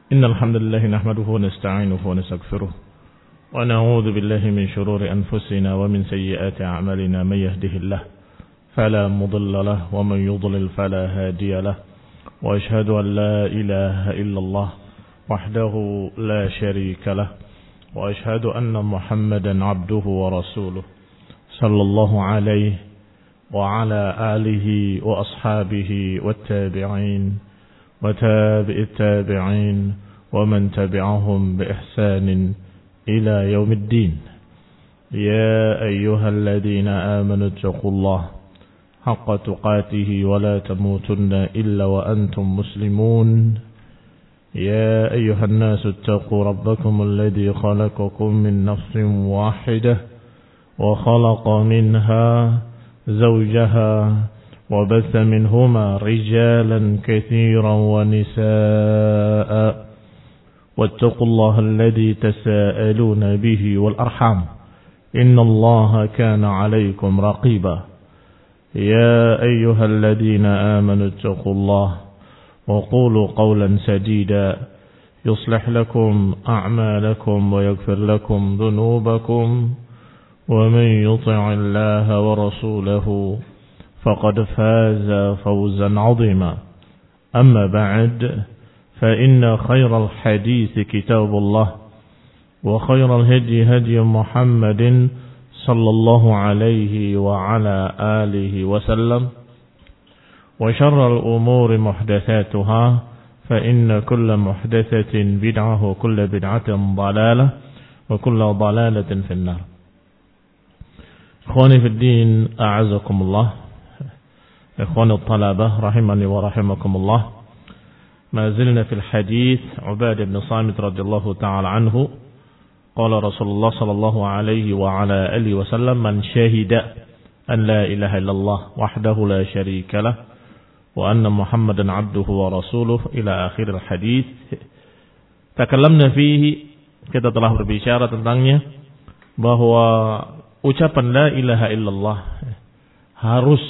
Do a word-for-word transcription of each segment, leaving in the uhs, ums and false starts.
إن الحمد لله نحمده ونستعينه ونستغفره ونعوذ بالله من شرور أنفسنا ومن سيئات أعمالنا. من يهده الله فلا مضل له ومن يضلل فلا هادي له، وأشهد أن لا إله إلا الله وحده لا شريك له، وأشهد أن محمدا عبده ورسوله صلى الله عليه وعلى آله وأصحابه والتابعين وتابع التابعين ومن تبعهم بإحسان إلى يوم الدين. يا أيها الذين آمنوا اتقوا الله حق تقاته ولا تموتن إلا وأنتم مسلمون. يا أيها الناس اتقوا ربكم الذي خلقكم من نفس واحدة وخلق منها زوجها وبث منهما رجالا كثيرا ونساء، واتقوا الله الذي تساءلون به والأرحام إن الله كان عليكم رقيبا. يا أيها الذين آمنوا اتقوا الله وقولوا قولا سديدا يصلح لكم أعمالكم ويغفر لكم ذنوبكم، ومن يطع الله ورسوله فقد فاز فوزا عظيما. أما بعد، فإن خير الحديث كتاب الله، وخير الهدي هدي محمد صلى الله عليه وعلى آله وسلم، وشر الأمور محدثاتها، فإن كل محدثة بدعة وكل بدعة ضلالة وكل ضلالة في النار. إخواني في الدين أعزكم الله، إخواني الطلبة رحمني ورحمكم الله. ما زلنا في الحديث عبادة بن صامت رضي الله تعالى عنه قال رسول الله صلى الله عليه وعلى آله وسلم: من شهد أن لا إله إلا الله وحده لا شريك له وأن محمدا عبده ورسوله إلى آخر الحديث. Takallamna fihi, kita telah berbicara tentangnya bahwa ucapan la ilaha illallah harus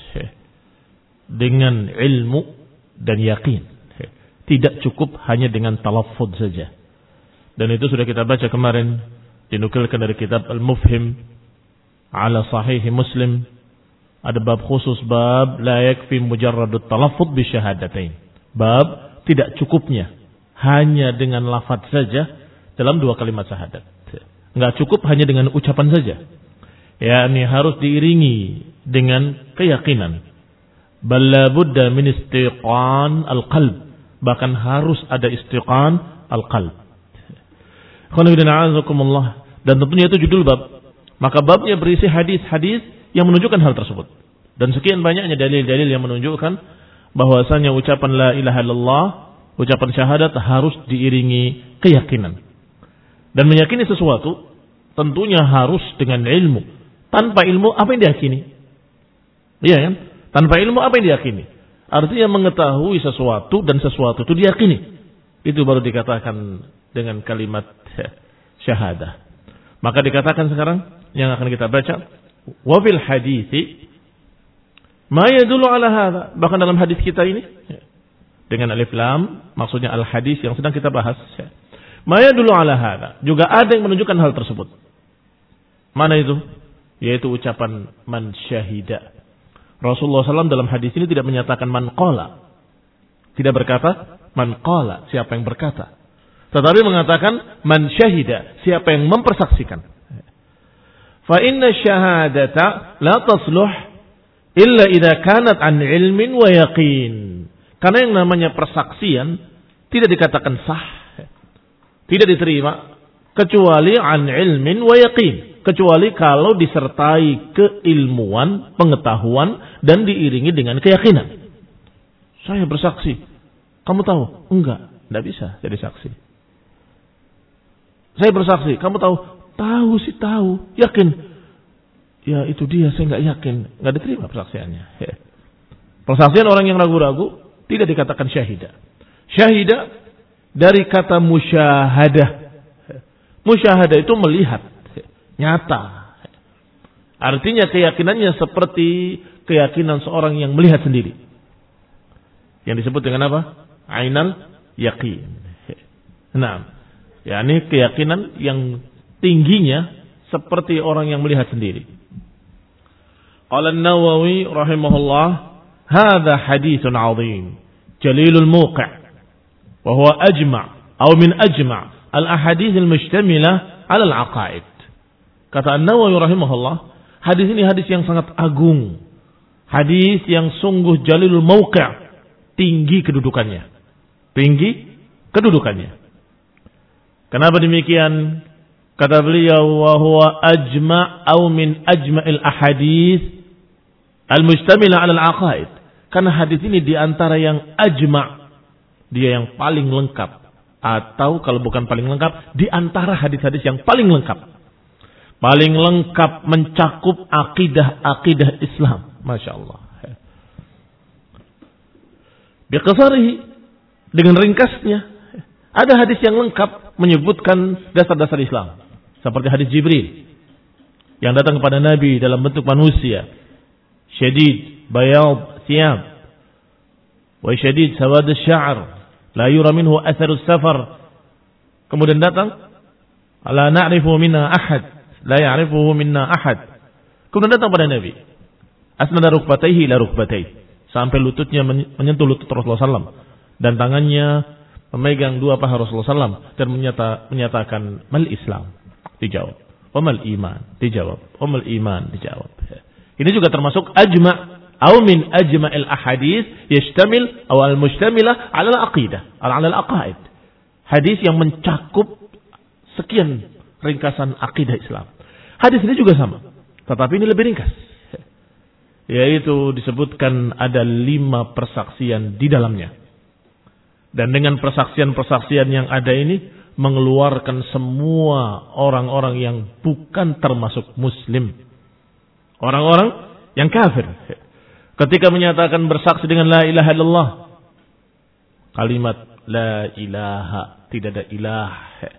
dengan ilmu dan yakin, tidak cukup hanya dengan talaffuz saja. Dan itu sudah kita baca kemarin, dinukilkan dari kitab Al-Mufhim ala Sahih Muslim. Ada bab khusus, bab la yakfi mujarradut talaffuz bi syahadatain. Bab tidak cukupnya hanya dengan lafaz saja dalam dua kalimat syahadat. Enggak cukup hanya dengan ucapan saja. yakni harus diiringi dengan keyakinan. Bal la budda min istiqan al-qalb, bahkan harus ada istiqan al-qalb. Dan tentunya itu judul bab. Maka babnya berisi hadis-hadis yang menunjukkan hal tersebut. Dan sekian banyaknya dalil-dalil yang menunjukkan bahwasanya ucapan la ilaha illallah, ucapan syahadat harus diiringi keyakinan. Dan meyakini sesuatu tentunya harus dengan ilmu. Tanpa ilmu apa yang diyakini? Iya kan? Tanpa ilmu apa yang diyakini? Artinya mengetahui sesuatu dan sesuatu itu diyakini. Itu baru dikatakan dengan kalimat syahadah. Maka dikatakan sekarang yang akan kita baca, wa fil hadithi ma yadullu ala hadha. Bahkan dalam hadis kita ini dengan alif lam maksudnya al hadis yang sedang kita bahas. Ma yadullu ala hadha, juga ada yang menunjukkan hal tersebut. Mana itu? Yaitu ucapan man syahida. Rasulullah sallallahu alaihi wasallam dalam hadis ini tidak menyatakan man qala. Tidak berkata man qala, siapa yang berkata. Tetapi mengatakan man syahida, siapa yang mempersaksikan. Fa inna syahadata la tasluh illa idza kanat an ilmin wa yaqin. Karena yang namanya persaksian tidak dikatakan sah, tidak diterima kecuali an ilmin wa yaqin, kecuali kalau disertai keilmuan, pengetahuan dan diiringi dengan keyakinan. Saya bersaksi, kamu tahu? Enggak, enggak bisa jadi saksi. Saya bersaksi, kamu tahu? Tahu sih tahu, yakin. Ya itu dia, saya enggak yakin, enggak diterima persaksiannya. Persaksian orang yang ragu-ragu tidak dikatakan syahidah. Syahidah dari kata musyahadah. Musyahadah itu melihat, nyata. Artinya keyakinannya seperti keyakinan seorang yang melihat sendiri. Yang disebut dengan apa? Ainal yaqin. Nah, yakni keyakinan yang tingginya seperti orang yang melihat sendiri. Qala An-Nawawi rahimahullah, "Hadza haditsun 'azim, jalilul mawqi', wa huwa ajma' aw min ajma' al-ahadits al-mushtamilah 'ala al-'aqaid." Kata An-Nawawi rahimahullah, hadis ini hadis yang sangat agung. Hadis yang sungguh jalilul mawqi', tinggi kedudukannya. Tinggi kedudukannya. Kenapa demikian? Kata beliau, wa huwa ajma' aw min ajma'il ahadits al-mustamila 'ala al-aqaid. Karena hadis ini di antara yang ajma', dia yang paling lengkap, atau kalau bukan paling lengkap, di antara hadis-hadis yang paling lengkap. Paling lengkap mencakup akidah-akidah Islam. Masya Allah. Biqasarihi, dengan ringkasnya, ada hadis yang lengkap menyebutkan dasar-dasar Islam. Seperti hadis Jibril yang datang kepada Nabi dalam bentuk manusia, syadid bayad thiyab wa syadid sawad asy-sya'r la yura minhu atharu safar. Kemudian datang, la na'rifu minna ahad, la ya'rifuhu minna ahad. Kemudian datang pada Nabi, asnada rukbatayhi ila rukbatayhi, sampai lututnya menyentuh lutut Rasulullah sallallahu alaihi wasallam dan tangannya memegang dua paha Rasulullah sallallahu alaihi wasallam dan menyata, menyatakan mal Islam. Dijawab. Wamal iman. Dijawab. Wamal iman. Dijawab. Ini juga termasuk ajma' atau min ajma'il ahadits yashtamil atau al-mushtamilah 'ala al-aqidah, 'ala al-aqaid. Hadis yang mencakup sekian ringkasan akidah Islam. Hadis ini juga sama, tetapi ini lebih ringkas. Yaitu disebutkan ada lima persaksian di dalamnya. Dan dengan persaksian-persaksian yang ada ini mengeluarkan semua orang-orang yang bukan termasuk muslim. Orang-orang yang kafir. Ketika menyatakan bersaksi dengan la ilaha illallah. Kalimat la ilaha, tidak ada ilah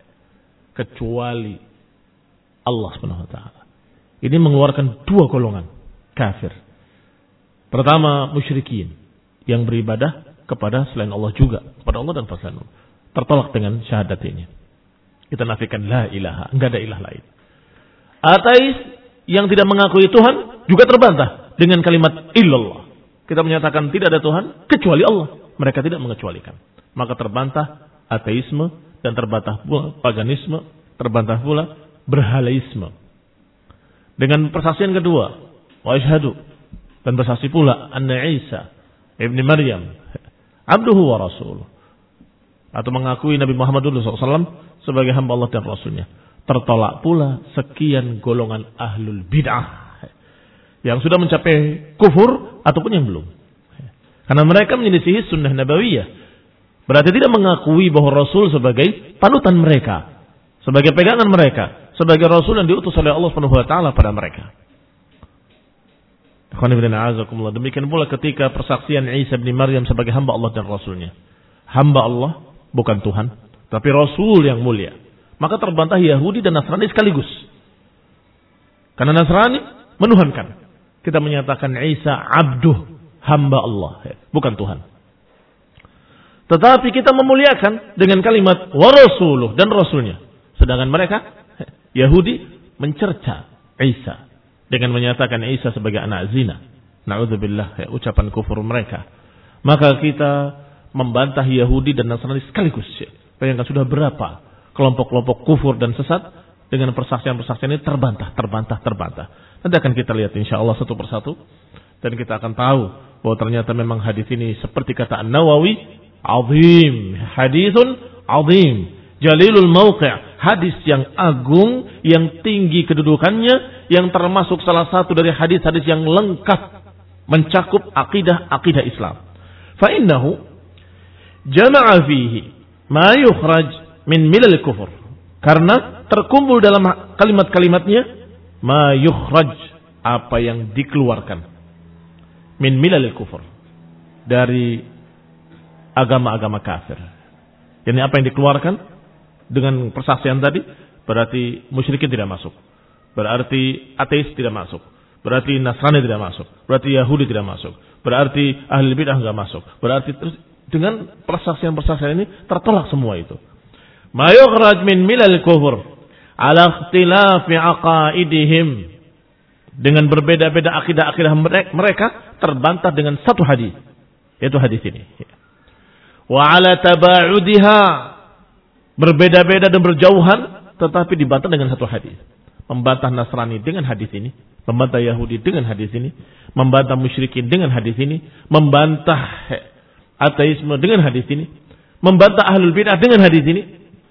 kecuali Allah Subhanahu wa taala. Ini mengeluarkan dua golongan kafir. Pertama, musyrikin yang beribadah kepada selain Allah juga, kepada Allah dan selain Allah. Tertolak dengan syahadat ini. Kita nafikan la ilaha, enggak ada ilah lain. Ateis yang tidak mengakui Tuhan juga terbantah dengan kalimat illallah. Kita menyatakan tidak ada Tuhan kecuali Allah. Mereka tidak mengecualikan. Maka terbantah ateisme dan terbantah pula paganisme, terbantah pula berhalaisme. Dengan persaksian kedua, wa asyhadu, dan bersaksi pula anna Isa ibni Maryam abduhu wa rasuluh, atau mengakui Nabi Muhammad shallallahu alaihi wasallam sebagai hamba Allah dan Rasulnya. Tertolak pula sekian golongan ahlul bid'ah yang sudah mencapai kufur ataupun yang belum. Karena mereka menyelisihi sunnah nabawiyah. Berarti tidak mengakui bahwa Rasul sebagai panutan mereka, sebagai pegangan mereka, sebagai Rasul yang diutus oleh Allah Subhanahu wa taala pada mereka. Demikian pula ketika persaksian Isa bin Maryam sebagai hamba Allah dan Rasulnya. Hamba Allah, bukan Tuhan, tapi Rasul yang mulia. Maka terbantah Yahudi dan Nasrani sekaligus. Karena Nasrani menuhankan. Kita menyatakan Isa abduh, hamba Allah, bukan Tuhan. Tetapi kita memuliakan dengan kalimat wa rasuluh, dan Rasulnya. Sedangkan mereka, Yahudi, mencerca Isa dengan menyatakan Isa sebagai anak zina. Na'udzubillah, ya, ucapan kufur mereka. Maka kita membantah Yahudi dan Nasrani sekaligus. Bayangkan sudah berapa kelompok-kelompok kufur dan sesat dengan persaksian-persaksian ini terbantah, terbantah, terbantah. Nanti akan kita lihat insya Allah satu persatu. Dan kita akan tahu bahwa ternyata memang hadis ini seperti kata An-Nawawi, azim, hadisun azim, jalilul mawqi', hadis yang agung, yang tinggi kedudukannya, yang termasuk salah satu dari hadis-hadis yang lengkap mencakup akidah-akidah Islam. Fa innahu jama'a fihi ma yukhraj min milal kufur. Karena terkumpul dalam kalimat-kalimatnya ma yukhraj, apa yang dikeluarkan, min milal kufur, dari agama-agama kafir. Jadi apa yang dikeluarkan dengan persaksian tadi, berarti musyrikin tidak masuk, berarti ateis tidak masuk, berarti Nasrani tidak masuk, berarti Yahudi tidak masuk, berarti ahli bidah enggak masuk, berarti terus dengan persaksian-persaksian ini tertolak semua itu. ma yukhraj min milal kufur ala ikhtilafi aqaidihim, dengan berbeda-beda akidah-akidah mereka terbantah dengan satu hadis, yaitu hadis ini. Wa ala taba'udiha, berbeda-beda dan berjauhan tetapi dibantah dengan satu hadis. Membantah Nasrani dengan hadis ini, membantah Yahudi dengan hadis ini, membantah musyrikin dengan hadis ini, membantah ateisme dengan hadis ini, membantah ahlul bidah dengan hadis ini.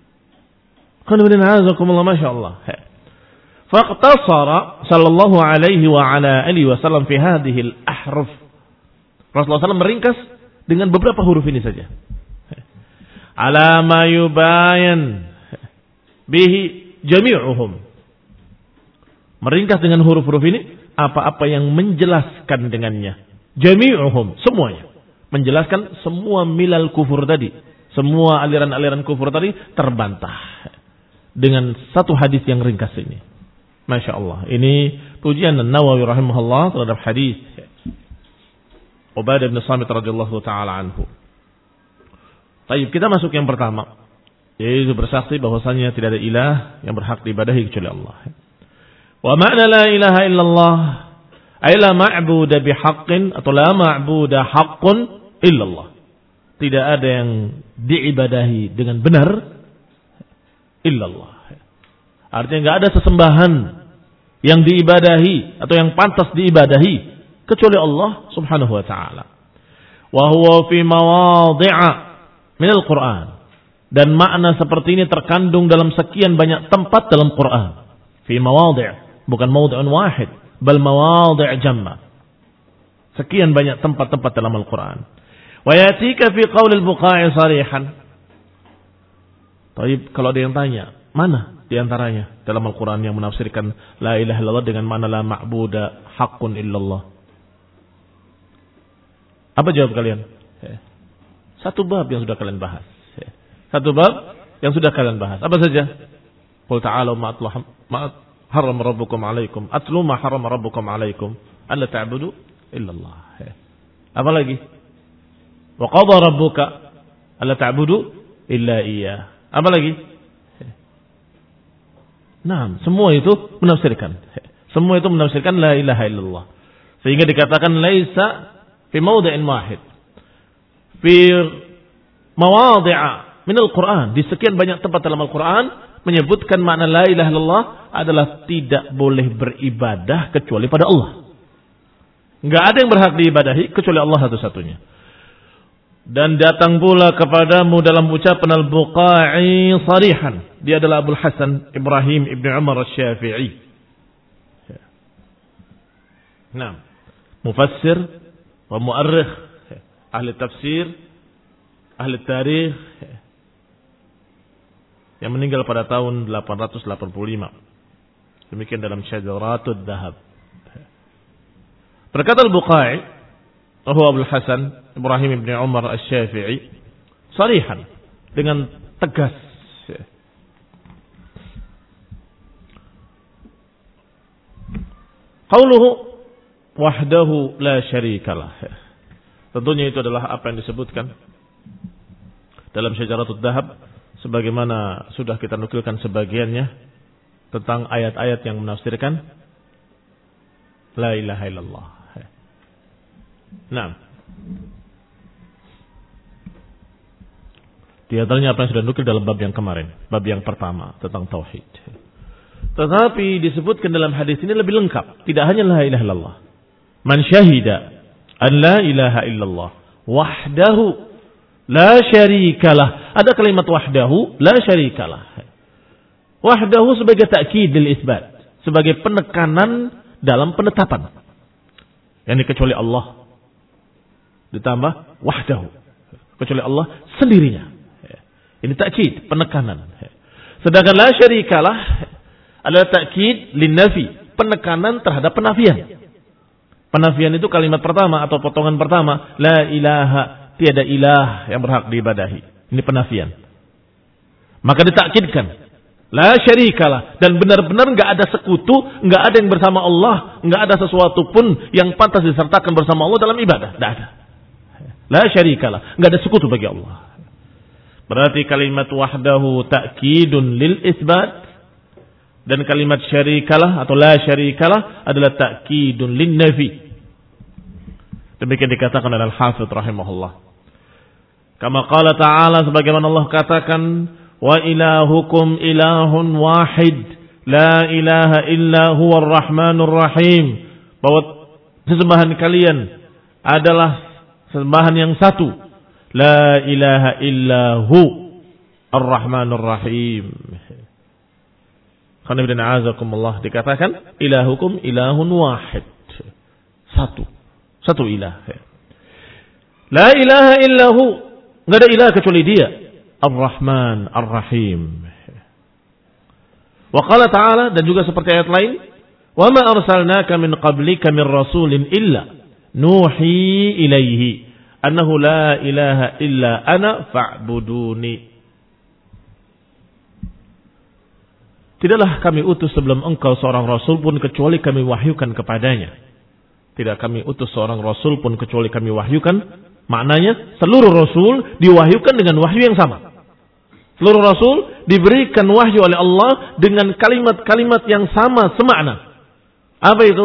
Masyaallah. Faqtasara sallallahu alaihi wa ala alihi wasallam fi hadhihi al-ahruf. Rasulullah sallallahu alaihi wasallam meringkas dengan beberapa huruf ini saja. Ala ma yubayan bihi jami'uhum. Meringkas dengan huruf-huruf ini apa-apa yang menjelaskan dengannya. Jami'uhum, semuanya. Menjelaskan semua milal kufur tadi, semua aliran-aliran kufur tadi terbantah dengan satu hadis yang ringkas ini. Masya Allah. Ini pujian Nawawi rahimahullah terhadap hadis Ubadah bin Samit radhiyallahu taala anhu. Baik, kita masuk yang pertama, yaitu bersaksi bahwasanya tidak ada ilah yang berhak diibadahi kecuali Allah. Wa ma'na la ilaha illallah ay la ma'budu bihaqqin atau la ma'budu haqqun illallah. Tidak ada yang diibadahi dengan benar illallah. Artinya enggak ada sesembahan yang diibadahi atau yang pantas diibadahi kecuali Allah Subhanahu wa taala. Wa huwa fi mawadhi'a min al-Qur'an. Dan makna seperti ini terkandung dalam sekian banyak tempat dalam Quran. Fi mawadhi', bukan mawdhi'un wahid, bal mawadhi' jamma. Sekian banyak tempat-tempat dalam Al-Quran. Wa yatika fi qaul al-Buqa'i sarihan. Baik, kalau ada yang tanya, mana di antaranya dalam Al-Quran yang menafsirkan la ilaha illallah dengan makna la ma'buda haqqun illallah? Apa jawab kalian? Satu bab yang sudah kalian bahas. Satu bab yang sudah kalian bahas. Apa saja? Qul ta'alu ma'at haram rabbukum alaikum atlu ma haram rabbukum alaikum alla ta'budu illallah. Apa lagi? Wa qadha rabbuka alla ta'budu illa iyyah. Apa lagi? Nah, semua itu menafsirkan. Semua itu menafsirkan la ilaha illallah. Sehingga dikatakan laisa fi mawdi'in wahid. Fi mawadhi'a min al-Quran. Di sekian banyak tempat dalam Al-Quran menyebutkan makna la ilaha illallah adalah tidak boleh beribadah kecuali pada Allah. Enggak ada yang berhak diibadahi kecuali Allah satu-satunya. Dan datang pula kepadamu dalam ucapan Al-Buqa'i sarihan. Dia adalah Abul Hasan Ibrahim Ibn Umar Asy-Syafi'i. Nah, mufassir wa mu'arrikh, ahli tafsir, ahli tarikh, yang meninggal pada tahun delapan ratus delapan puluh lima. Demikian dalam Syajaratud Dhahab. Berkata Al-Buqa'i, bahwa Abul Hasan Ibrahim Ibn Umar Asy-Syafi'i sarihan, dengan tegas, qauluhu wahdahu la syarikalah. Tentunya itu adalah apa yang disebutkan dalam Syajaratud Dhahab, sebagaimana sudah kita nukilkan sebagiannya tentang ayat-ayat yang menafsirkan la ilaha illallah. Nah, di antaranya apa yang sudah nukil dalam bab yang kemarin, bab yang pertama tentang tauhid. Tetapi disebutkan dalam hadis ini lebih lengkap, tidak hanya la ilaha illallah. Man syahida an la ilaha illallah wahdahu la syarikalah. Ada kalimat wahdahu la syarikalah. Wahdahu sebagai takkid lil isbat, sebagai penekanan dalam penetapan. Yani kecuali Allah, ditambah wahdahu, kecuali Allah sendirinya. Ini takkid, penekanan. Sedangkan la syarikalah adalah takkid lin nafi, penekanan terhadap penafian. Penafian itu kalimat pertama atau potongan pertama, la ilaha, tiada ilah yang berhak diibadahi. Ini penafian. Maka ditakkidkan, la syarikalah, dan benar-benar enggak ada sekutu, enggak ada yang bersama Allah, enggak ada sesuatu pun yang pantas disertakan bersama Allah dalam ibadah. Enggak ada. La syarikalah, enggak ada sekutu bagi Allah. Berarti kalimat wahdahu ta'kidun lil isbat. Dan kalimat syarikalah atau la syarikalah adalah ta'kidun lin nafi. Demikian dikatakan oleh Al-Hafidz rahimahullah. Kama qala ta'ala, sebagaimana Allah katakan, wa ilahukum ilahun wahid, la ilaha illa huwar rahmanur rahim. Bahwa sesembahan kalian adalah sesembahan yang satu, la ilaha illa hu ar-rahmanur rahim. Qul inna a'azakumullah, dikatakan ilahukum ilahun wahid, satu, satu ilah. La ilaha illa hu, enggak ada ilah kecuali dia, ar-rahman ar-rahim. Wa qala ta'ala, dan juga seperti ayat lain, wa ma arsalnaka min qablika min rasulin illa nuhi ilaihi annahu la ilaha illa ana fa'buduni. Tidaklah kami utus sebelum engkau seorang rasul pun kecuali kami wahyukan kepadanya. Tidak kami utus seorang rasul pun kecuali kami wahyukan. Maknanya seluruh rasul diwahyukan dengan wahyu yang sama. Seluruh rasul diberikan wahyu oleh Allah dengan kalimat-kalimat yang sama semakna. Apa itu?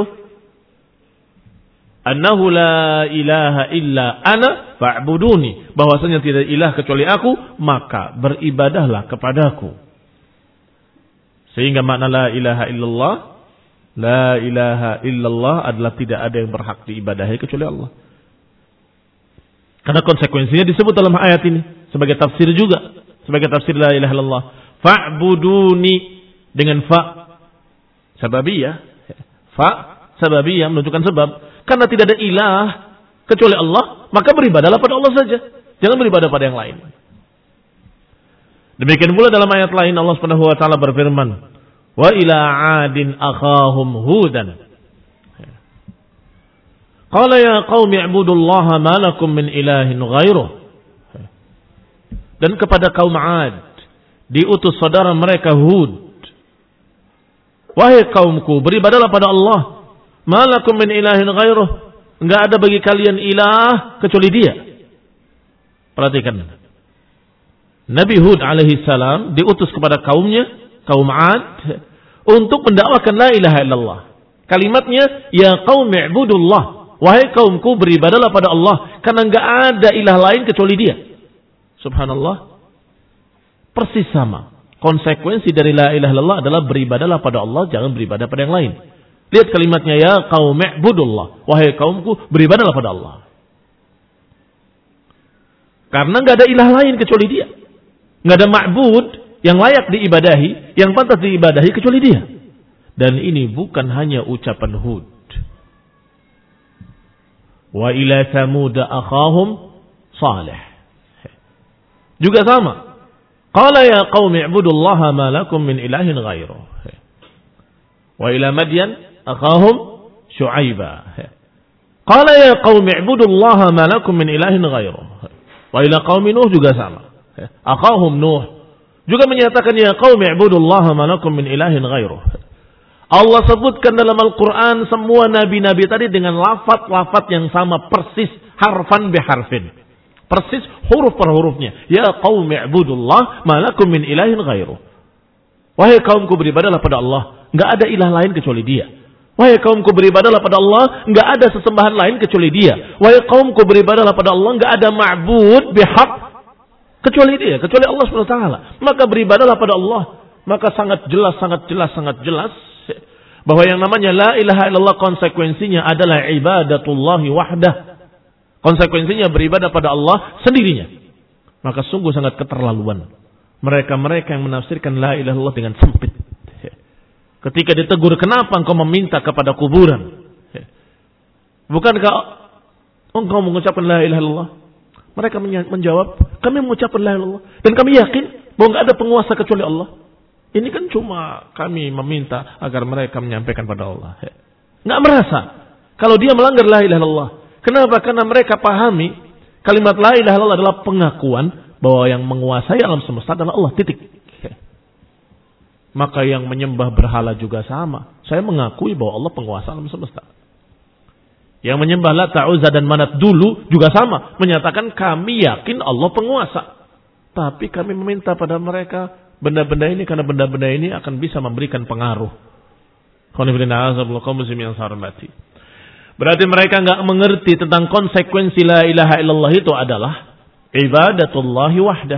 Annahu la ilaha illa ana fa'buduni. Bahwasanya tidak ilah kecuali aku, maka beribadahlah kepadaku. Sehingga makna la ilaha illallah, la ilaha illallah adalah tidak ada yang berhak diibadahi kecuali Allah. Karena konsekuensinya disebut dalam ayat ini sebagai tafsir juga, sebagai tafsir la ilaha illallah. Fa'buduni dengan fa sababiyah, fa sababiyah menunjukkan sebab. Karena tidak ada ilah kecuali Allah, maka beribadahlah pada Allah saja. Jangan beribadah pada yang lain. Demikian pula dalam ayat lain Allah Subhanahu wa taala berfirman, "Wa ila 'adin akhahum hudan." Qala ya qaumi ibudullaha ma lakum min ilahin ghairuh. Dan kepada kaum 'Ad diutus saudara mereka Hud. Wahai kaumku, beribadahlah pada Allah. Ma lakum min ilahin ghairuh. Enggak ada bagi kalian ilah kecuali Dia. Perhatikan. Nabi Hud alaihi salam diutus kepada kaumnya, kaum 'Ad, untuk mendakwakan la ilaha illallah. Kalimatnya, ya qaumi ibudullah, wahai kaumku beribadahlah pada Allah, karena enggak ada ilah lain kecuali Dia. Subhanallah. Persis sama. Konsekuensi dari la ilaha illallah adalah beribadahlah pada Allah, jangan beribadah pada yang lain. Lihat kalimatnya, ya qaumi ibudullah, wahai kaumku beribadahlah pada Allah. Karena enggak ada ilah lain kecuali Dia. Nggak ada ma'bud yang layak diibadahi, yang pantas diibadahi kecuali Dia. Dan ini bukan hanya ucapan Hud. Wa ila Thamud akhahum Salih. Juga sama. Qala ya qaumi ibudullaha ma lakum min ilahin ghairuh. Wa ila Madyan akhahum Syu'aiba. Qala ya qaumi ibudullaha ma lakum min ilahin ghairuh. Wa ila qaumi Nuh juga sama. Akhahum Nuh juga menyatakan ya qaumi ibudullaha ma lakum min ilahin ghairuh. Allah sebutkan dalam Al-Quran semua nabi-nabi tadi dengan lafaz-lafaz yang sama persis, harfan biharfin, persis huruf per hurufnya. Ya qaumi ibudullah ma lakum min ilahin ghairuh. Wahai kaumku beribadahlah pada Allah, enggak ada ilah lain kecuali Dia. Wahai kaumku beribadahlah pada Allah, enggak ada sesembahan lain kecuali Dia. Wahai kaumku beribadahlah pada Allah, enggak ada ma'bud bihaq kecuali Dia, kecuali Allah subhanahu wa taala. Maka beribadahlah pada Allah. Maka sangat jelas, sangat jelas, sangat jelas bahwa yang namanya la ilaha illallah konsekuensinya adalah ibadatullahi wahdah. Konsekuensinya beribadah pada Allah sendirinya. Maka sungguh sangat keterlaluan mereka-mereka yang menafsirkan la ilaha illallah dengan sempit. Ketika ditegur, kenapa engkau meminta kepada kuburan? Bukankah engkau mengucapkan la ilaha illallah? Mereka menjawab, kami mengucapkan la ilaha illallah dan kami yakin bahwa enggak ada penguasa kecuali Allah. Ini kan cuma kami meminta agar mereka menyampaikan pada Allah. Enggak merasa kalau dia melanggar la ilaha illallah. Kenapa? Karena mereka pahami kalimat la ilaha illallah adalah pengakuan bahwa yang menguasai alam semesta adalah Allah, titik. Maka yang menyembah berhala juga sama. Saya mengakui bahwa Allah penguasa alam semesta. Yang menyembah Lat, Uzza dan Manat dulu juga sama. Menyatakan kami yakin Allah penguasa. Tapi kami meminta pada mereka benda-benda ini karena benda-benda ini akan bisa memberikan pengaruh. Berarti mereka enggak mengerti tentang konsekuensi la ilaha illallah itu adalah ibadatullahi wahdah.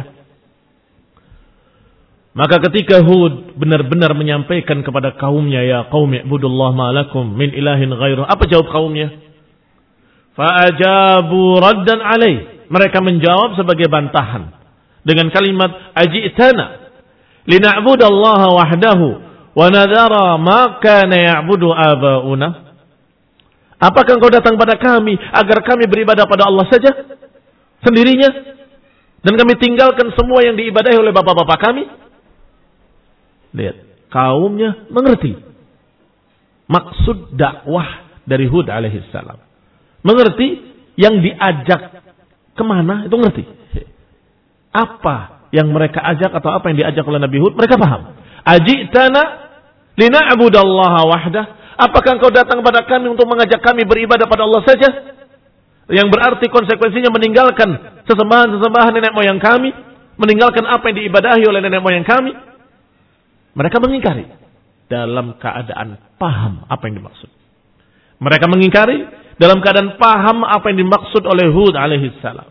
Maka ketika Hud benar-benar menyampaikan kepada kaumnya, ya qaumi ibudullah ma lakum min ilahin ghairuh. Apa jawab kaumnya? Fa'ajabu raddan alaih. Mereka menjawab sebagai bantahan dengan kalimat ajitana lina'budallaha wahdahu wa nadhara ma kana ya'budu aba'una. Apakah engkau datang pada kami agar kami beribadah pada Allah saja sendirinya dan kami tinggalkan semua yang diibadahi oleh bapak-bapak kami? Lihat, kaumnya mengerti maksud dakwah dari Hud alaihissalam. Mengerti yang diajak kemana itu ngerti. Apa yang mereka ajak atau apa yang diajak oleh Nabi Hud mereka paham. Ajitana lina'budallaha wahdah. Apakah engkau datang kepada kami untuk mengajak kami beribadah pada Allah saja? Yang berarti konsekuensinya meninggalkan sesembahan-sesembahan nenek moyang kami, meninggalkan apa yang diibadahi oleh nenek moyang kami. Mereka mengingkari dalam keadaan paham apa yang dimaksud. Mereka mengingkari dalam keadaan paham apa yang dimaksud oleh Hud alaihissalam.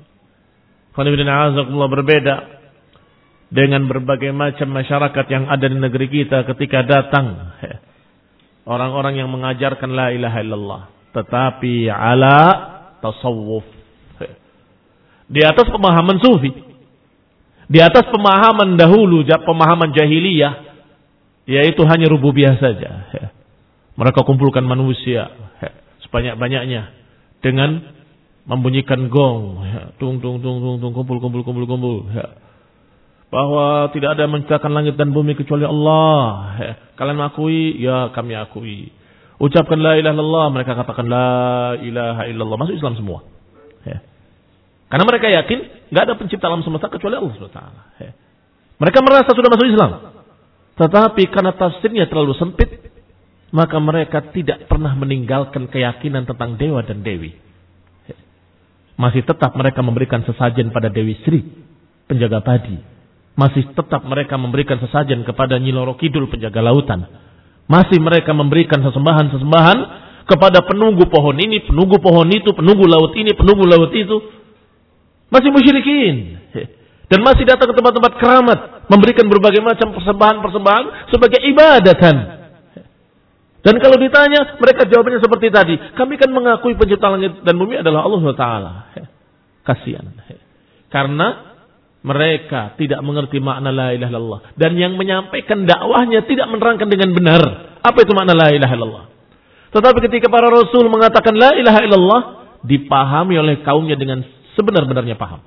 Berbeda dengan berbagai macam masyarakat yang ada di negeri kita ketika datang orang-orang yang mengajarkan la ilaha illallah, tetapi ala tasawuf, di atas pemahaman sufi, di atas pemahaman dahulu, pemahaman jahiliyah, yaitu hanya rububiyah saja. Mereka kumpulkan manusia sebanyak-banyaknya dengan membunyikan gong, tung tung tung tung tung, kumpul kumpul kumpul kumpul, bahwa tidak ada yang menciptakan langit dan bumi kecuali Allah. Kalian akui, ya kami akui. Ucapkan la ilaha illallah, mereka katakan la ilaha illallah, masuk Islam semua. Karena mereka yakin nggak ada pencipta alam semesta kecuali Allah subhanahu wa taala. Mereka merasa sudah masuk Islam, tetapi karena tafsirnya terlalu sempit, maka mereka tidak pernah meninggalkan keyakinan tentang dewa dan dewi. Masih tetap mereka memberikan sesajen pada Dewi Sri, penjaga padi. Masih tetap mereka memberikan sesajen kepada Nyi Loro Kidul, penjaga lautan. Masih mereka memberikan sesembahan-sesembahan kepada penunggu pohon ini, penunggu pohon itu, penunggu laut ini, penunggu laut itu. Masih musyrikin. Dan masih datang ke tempat-tempat keramat, memberikan berbagai macam persembahan-persembahan sebagai ibadatan. Dan kalau ditanya, mereka jawabannya seperti tadi. Kami kan mengakui pencipta langit dan bumi adalah Allah subhanahu wa taala. Kasihan. Karena mereka tidak mengerti makna la ilaha illallah. Dan yang menyampaikan dakwahnya tidak menerangkan dengan benar apa itu makna la ilaha illallah. Tetapi ketika para rasul mengatakan la ilaha illallah, dipahami oleh kaumnya dengan sebenar-benarnya paham.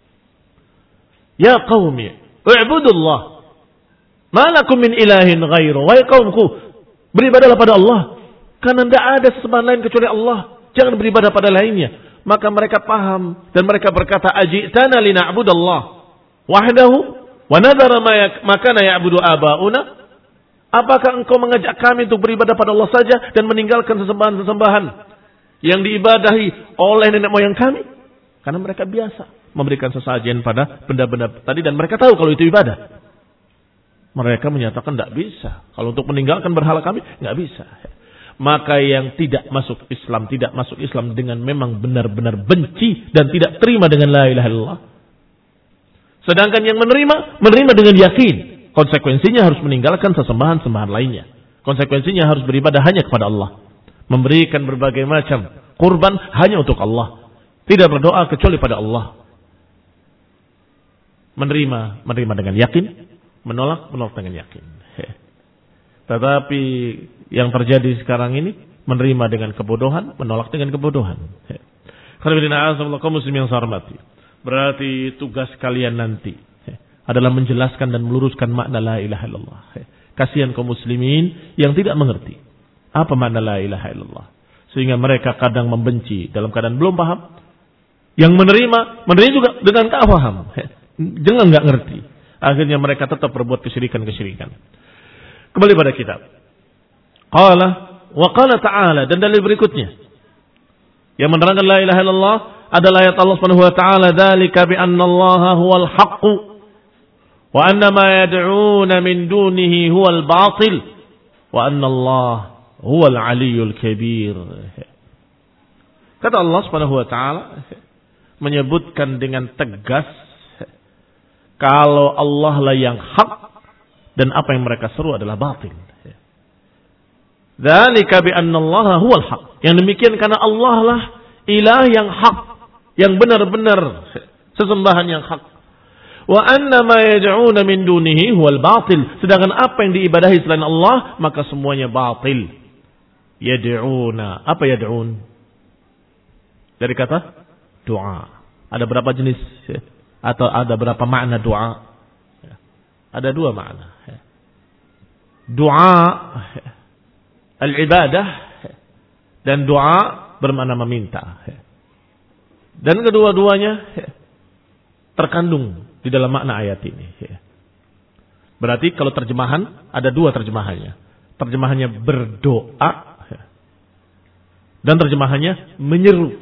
Ya qaumi, u'budullah. Ma lakum min ilahin ghairu. Wahai kaumku, beribadahlah pada Allah. Karena tidak ada sesembahan lain kecuali Allah. Jangan beribadah pada lainnya. Maka mereka paham. Dan mereka berkata, ajitana lina'budallah wahdahu wa nadhara ma kana ya'budu aba'una. Apakah engkau mengajak kami untuk beribadah pada Allah saja dan meninggalkan sesembahan-sesembahan yang diibadahi oleh nenek moyang kami? Karena mereka biasa memberikan sesajen pada benda-benda tadi dan mereka tahu kalau itu ibadah. Mereka menyatakan tidak bisa. Kalau untuk meninggalkan berhala kami, nggak bisa. Maka yang tidak masuk Islam, tidak masuk Islam dengan memang benar-benar benci dan tidak terima dengan la ilaha illallah. Sedangkan yang menerima, menerima dengan yakin. Konsekuensinya harus meninggalkan sesembahan-sembahan lainnya. Konsekuensinya harus beribadah hanya kepada Allah. Memberikan berbagai macam kurban hanya untuk Allah. Tidak berdoa kecuali pada Allah. Menerima, menerima dengan yakin. Menolak, menolak dengan yakin. Tetapi yang terjadi sekarang ini, menerima dengan kebodohan, menolak dengan kebodohan. Berarti tugas kalian nanti adalah menjelaskan dan meluruskan makna la ilaha illallah. Kasihan kaum muslimin yang tidak mengerti apa makna la ilaha illallah. Sehingga mereka kadang membenci dalam keadaan belum paham. Yang menerima, menerima juga dengan tak paham. Jangan nggak ngerti. Akhirnya mereka tetap berbuat kesyirikan-kesyirikan. Kembali pada kitab. Qala wa qala ta'ala, dan dalil berikutnya yang menerangkan la ilaha illallah adalah ayat Allah Subhanahu wa taala, "Dzalika bi anna Allaha huwal haqq wa anna ma yad'una min dunihi huwal batil wa anna Allah huwal aliyyul kabir." Kata Allah Subhanahu wa taala menyebutkan dengan tegas kalau Allah lah yang hak dan apa yang mereka seru adalah batil. Dzalika bi anna Allaha huwal haq. Yang demikian karena Allah lah ilah yang hak, yang benar-benar sesembahan yang hak. Wa anna ma yad'una min dunihi huwal batil. Sedangkan apa yang diibadahi selain Allah maka semuanya batil. Yad'una. Apa yad'un? Dari kata doa. Ada berapa jenis atau ada berapa makna doa? Ada dua makna. Doa al-ibadah dan doa bermakna meminta. Dan kedua-duanya terkandung di dalam makna ayat ini. Berarti kalau terjemahan ada dua terjemahannya. Terjemahannya berdoa dan terjemahannya menyeru.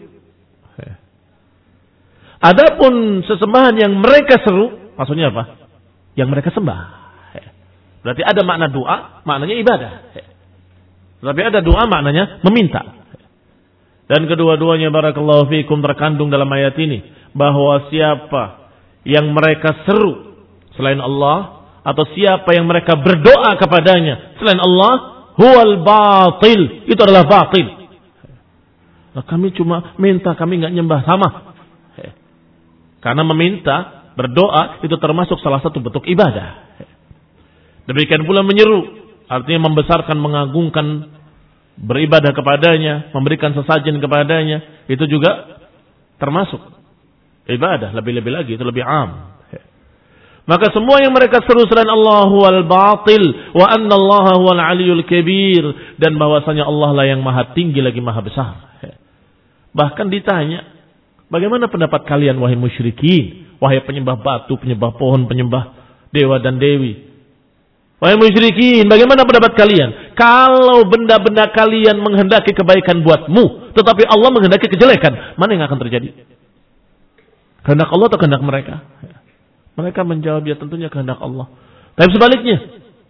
Adapun sesembahan yang mereka seru, maksudnya apa? Yang mereka sembah. Berarti ada makna doa, maknanya ibadah. Tapi ada doa maknanya meminta. Dan kedua-duanya barakallahu fikum terkandung dalam ayat ini. Bahwa siapa yang mereka seru selain Allah, atau siapa yang mereka berdoa kepadanya selain Allah, huwal batil. Itu adalah batil. Nah, kami cuma minta, kami nggak nyembah. Sama. Karena meminta, berdoa itu termasuk salah satu bentuk ibadah. Demikian pula menyeru, artinya membesarkan, mengagungkan, beribadah kepadanya, memberikan sesajen kepadanya, itu juga termasuk ibadah. Lebih-lebih lagi, itu lebih am. Maka semua yang mereka seru selain Allah wal batil, wa anna Allah wal aliyul kabir, dan bahwasanya Allah lah yang maha tinggi lagi maha besar. Bahkan ditanya, bagaimana pendapat kalian wahai musyrikin, wahai penyembah batu, penyembah pohon, penyembah dewa dan dewi? Wahai musyrikin, bagaimana pendapat kalian? Kalau benda-benda kalian menghendaki kebaikan buatmu, tetapi Allah menghendaki kejelekan, mana yang akan terjadi? Kehendak Allah atau kehendak mereka? Mereka menjawab, ya tentunya kehendak Allah. Tapi sebaliknya,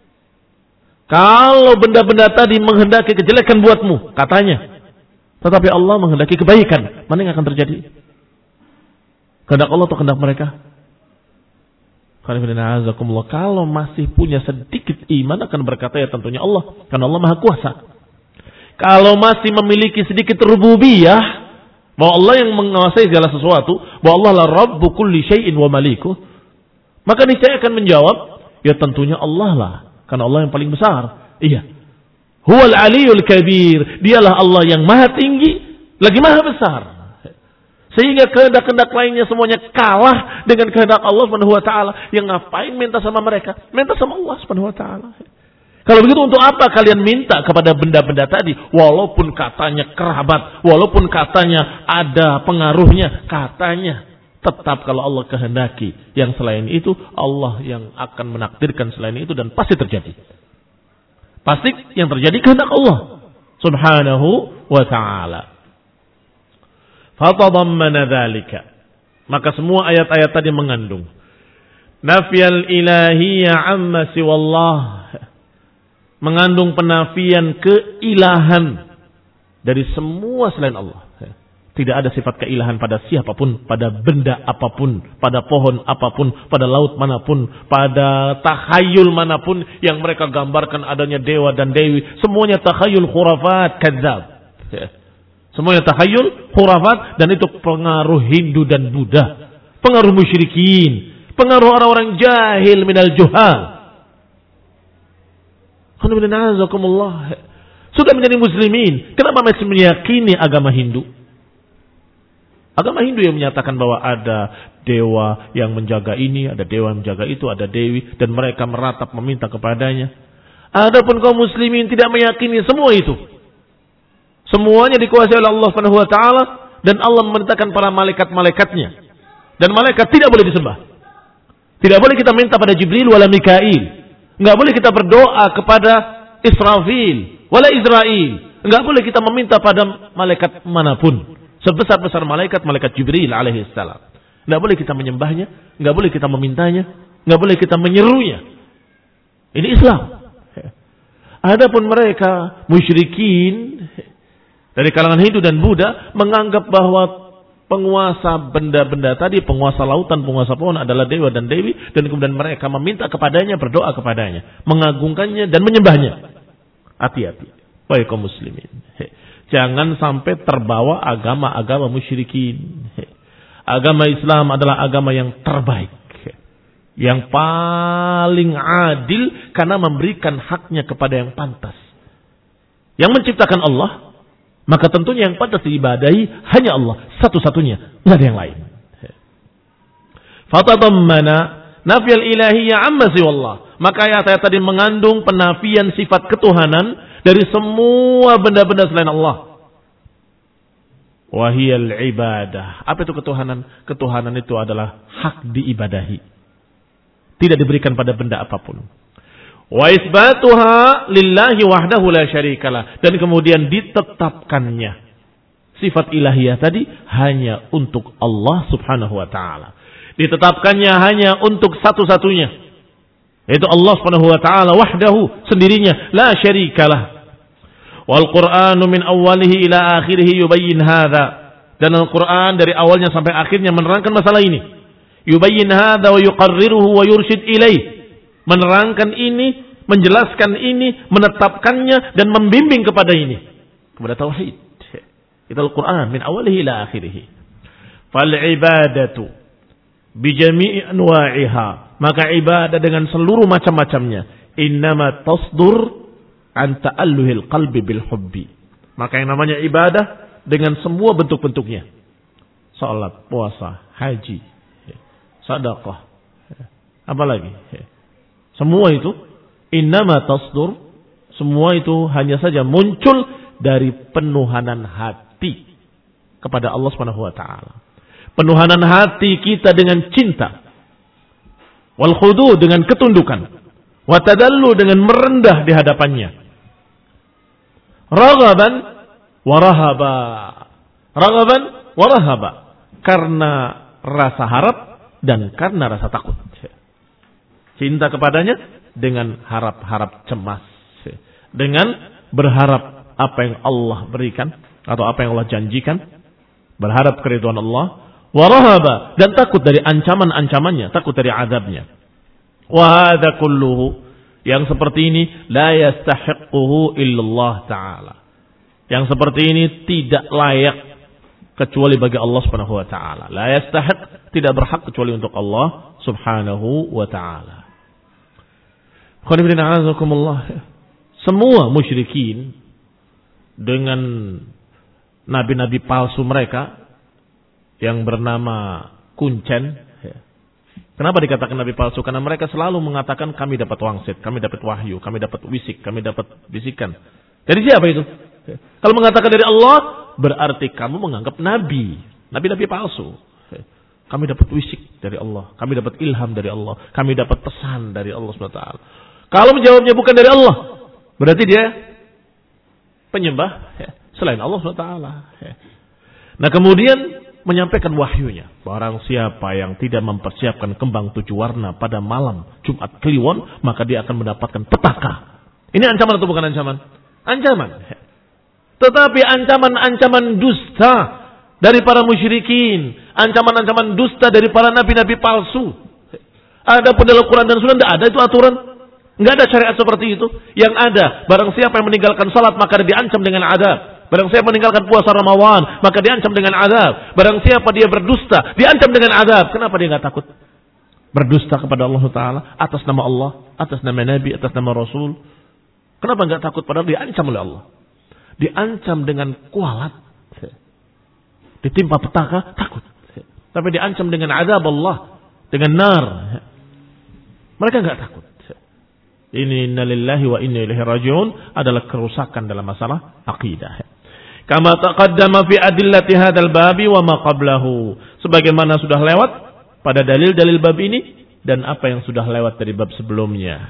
kalau benda-benda tadi menghendaki kejelekan buatmu, katanya, tetapi Allah menghendaki kebaikan, mana yang akan terjadi? Kehendak Allah atau kehendak mereka? Kalau masih punya sedikit iman akan berkata ya tentunya Allah, karena Allah Maha Kuasa. Kalau masih memiliki sedikit rububiyah, bahwa Allah yang menguasai segala sesuatu, bahwa Allah la Rabbu kulli syai'in wa malikuh, maka niscaya akan menjawab, ya tentunya Allah lah, karena Allah yang paling besar. Iya. Huwal aliyul kabir, dialah Allah yang maha tinggi, lagi maha besar. Sehingga kehendak-kehendak lainnya semuanya kalah dengan kehendak Allah Subhanahu wa taala. Yang ngapain minta sama mereka? Minta sama Allah Subhanahu wa taala. Kalau begitu untuk apa kalian minta kepada benda-benda tadi? Walaupun katanya kerabat, walaupun katanya ada pengaruhnya, katanya tetap kalau Allah kehendaki yang selain itu, Allah yang akan menakdirkan selain itu, dan pasti terjadi. Pasti yang terjadi kehendak Allah Subhanahu wa taala. Fatadammana dzalika, maka semua ayat-ayat tadi mengandung nafyal ilahiyya amma siwallah, mengandung penafian keilahan dari semua selain Allah. Tidak ada sifat keilahan pada siapapun, pada benda apapun, pada pohon apapun, pada laut manapun, pada takhayul manapun yang mereka gambarkan adanya dewa dan dewi. Semuanya takhayul khurafat kadzab. Semuanya takhayul khurafat, dan itu pengaruh Hindu dan Buddha, pengaruh musyrikin, pengaruh orang-orang jahil minal juhal. Sudah menjadi muslimin, kenapa masih meyakini agama Hindu? Agama Hindu yang menyatakan bahwa ada dewa yang menjaga ini, ada dewa yang menjaga itu, ada dewi, dan mereka meratap meminta kepadanya. Adapun kaum muslimin tidak meyakini semua itu. Semuanya dikuasai oleh Allah Subhanahu wa taala, dan Allah memerintahkan para malaikat-malaikatnya. Dan malaikat tidak boleh disembah. Tidak boleh kita minta pada Jibril wala Mikail. Enggak boleh kita berdoa kepada Israfil wala Israil. Enggak boleh kita meminta pada malaikat manapun. Sebesar-besar malaikat, malaikat Jibril alaihissalam. Nggak boleh kita menyembahnya, nggak boleh kita memintanya, nggak boleh kita menyerunya. Ini Islam. Adapun mereka musyrikin dari kalangan Hindu dan Buddha menganggap bahwa penguasa benda-benda tadi, penguasa lautan, penguasa pohon adalah dewa dan dewi, dan kemudian mereka meminta kepadanya, berdoa kepadanya, mengagungkannya dan menyembahnya. Hati-hati, wahai kaum muslimin. Jangan sampai terbawa agama-agama musyrikin. Agama Islam adalah agama yang terbaik, yang paling adil karena memberikan haknya kepada yang pantas. Yang menciptakan Allah, maka tentunya yang pantas diibadahi hanya Allah, satu-satunya, tidak ada yang lain. Fatadammana nafyal ilahiyyah amma siwallah. Maka ayat saya tadi mengandung penafian sifat ketuhanan dari semua benda-benda selain Allah. Wahiyal ibadah. Apa itu ketuhanan? Ketuhanan itu adalah hak diibadahi, tidak diberikan pada benda apapun. Wa isbatuha lillahi wahdahu la syarikalah. Dan kemudian ditetapkannya sifat ilahiyah tadi hanya untuk Allah subhanahu wa ta'ala. Ditetapkannya hanya untuk satu-satunya, yaitu Allah subhanahu wa ta'ala wahdahu, sendirinya, la syarikalah. Wal Qur'anu min awwalihi ila akhirih yubayyin hadha. Dan Al-Quran dari awalnya sampai akhirnya menerangkan masalah ini. Yubayyin hadha wa yuqarriruhu wa yurshid ilaih. Menerangkan ini, menjelaskan ini, menetapkannya dan membimbing kepada ini, kepada tauhid. Itu Al-Quran min awalihi ila akhirih. Fal ibadatu bi jami'i anwa'iha. Maka ibadah dengan seluruh macam-macamnya innama tasdur an ta'alluhil qalbi bil hubbi. Maka yang namanya ibadah dengan semua bentuk-bentuknya. Salat, puasa, haji, sedekah, apa lagi? Semua itu innama tasdur, semua itu hanya saja muncul dari penuhanan hati kepada Allah Subhanahu wa taala. Penuhanan hati kita dengan cinta. Wal khudu dengan ketundukan. Wa tadallu dengan merendah di hadapannya. Raghaban wa rahaba. Raghaban wa rahaba. Karena rasa harap dan karena rasa takut. Cinta kepadanya dengan harap-harap cemas. Dengan berharap apa yang Allah berikan atau apa yang Allah janjikan. Berharap keridhaan Allah. Warahaba, dan takut dari ancaman-ancamannya, takut dari azabnya. Wa hadza kulluhu, yang seperti ini la yastahiquhu illallah taala. Yang seperti ini tidak layak kecuali bagi Allah Subhanahu wa taala. La yastahiq, tidak berhak kecuali untuk Allah Subhanahu wa taala. Semua musyrikin dengan nabi-nabi palsu mereka yang bernama Kuncen. Kenapa dikatakan nabi palsu? Karena mereka selalu mengatakan kami dapat wangsit, kami dapat wahyu, kami dapat wisik, kami dapat bisikan. Dari siapa itu? Kalau mengatakan dari Allah, berarti kamu menganggap nabi, nabi-nabi palsu. Kami dapat wisik dari Allah, kami dapat ilham dari Allah, kami dapat pesan dari Allah subhanahu wa taala. Kalau menjawabnya bukan dari Allah, berarti dia penyembah selain Allah subhanahu wa taala. Nah kemudian menyampaikan wahyunya. Barang siapa yang tidak mempersiapkan kembang tujuh warna pada malam Jumat Kliwon, maka dia akan mendapatkan petaka. Ini ancaman atau bukan ancaman? Ancaman. Tetapi ancaman-ancaman dusta dari para musyrikin, ancaman-ancaman dusta dari para nabi-nabi palsu. Ada pun dalam Quran dan Sunnah tidak ada itu aturan. Enggak ada syariat seperti itu. Yang ada, barang siapa yang meninggalkan salat maka dia diancam dengan adab. Barang siapa meninggalkan puasa Ramadan, maka diancam dengan azab. Barang siapa dia berdusta, diancam dengan azab. Kenapa dia enggak takut? Berdusta kepada Allah Taala atas nama Allah, atas nama Nabi, atas nama Rasul. Kenapa enggak takut? Padahal diancam oleh Allah. Diancam dengan kualat. Ditimpa petaka, takut. Tapi diancam dengan azab Allah, dengan nar. Mereka enggak takut. Ini innalillahi wa inna ilaihi raji'un adalah kerusakan dalam masalah akidah. Kama taqaddama fi adillati hadzal babi wa ma qablahu. Sebagaimana sudah lewat pada dalil-dalil bab ini dan apa yang sudah lewat dari bab sebelumnya.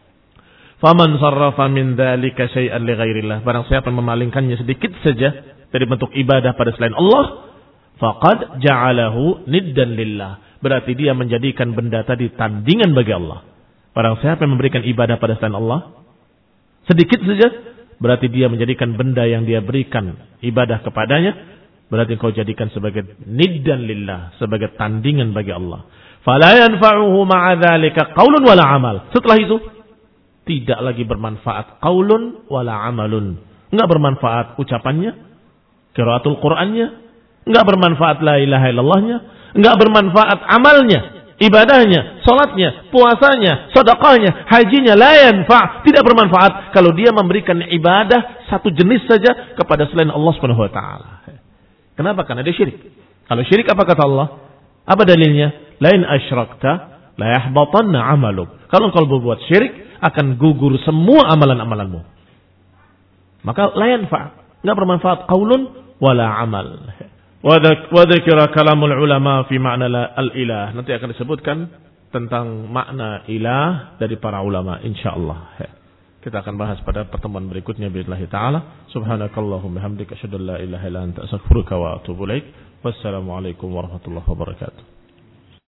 Faman sarrafa min dzalika syai'an li ghairillah. Barang siapa memalingkannya sedikit saja dari bentuk ibadah pada selain Allah, faqad ja'alahu niddan lillah. Berarti dia menjadikan benda tadi tandingan bagi Allah. Barang siapa yang memberikan ibadah pada selain Allah, sedikit saja, berarti dia menjadikan benda yang dia berikan ibadah kepadanya, berarti kau jadikan sebagai niddan lillah, sebagai tandingan bagi Allah. Fala yanfa'uhu ma'a dzalika qaulun wala amal. Setelah itu tidak lagi bermanfaat qaulun wala amalun. Enggak bermanfaat ucapannya, qiraatul Qur'annya, enggak bermanfaat la ilaha illallahnya, enggak bermanfaat amalnya, ibadahnya, salatnya, puasanya, sedekahnya, hajinya, la yanfa', tidak bermanfaat kalau dia memberikan ibadah satu jenis saja kepada selain Allah Subhanahu wa taala. Kenapa? Karena dia syirik. Kalau syirik apa kata Allah? Apa dalilnya? Lain asyrakta la yahbatanna 'amaluk. Kalau kau berbuat syirik akan gugur semua amalan-amalanmu. Maka la yanfa', enggak bermanfaat qaulun wala amal. Wa dzikra kalamul ulama fi ma'na al-ilah. Nanti akan disebutkan tentang makna ilah dari para ulama insyaallah. Kita akan bahas pada pertemuan berikutnya billahi taala. Subhanakallahumma hamdika asyhadu an la ilaha illa anta astaghfiruka wa atubu ilaik. Wassalamu alaikum warahmatullahi wabarakatuh.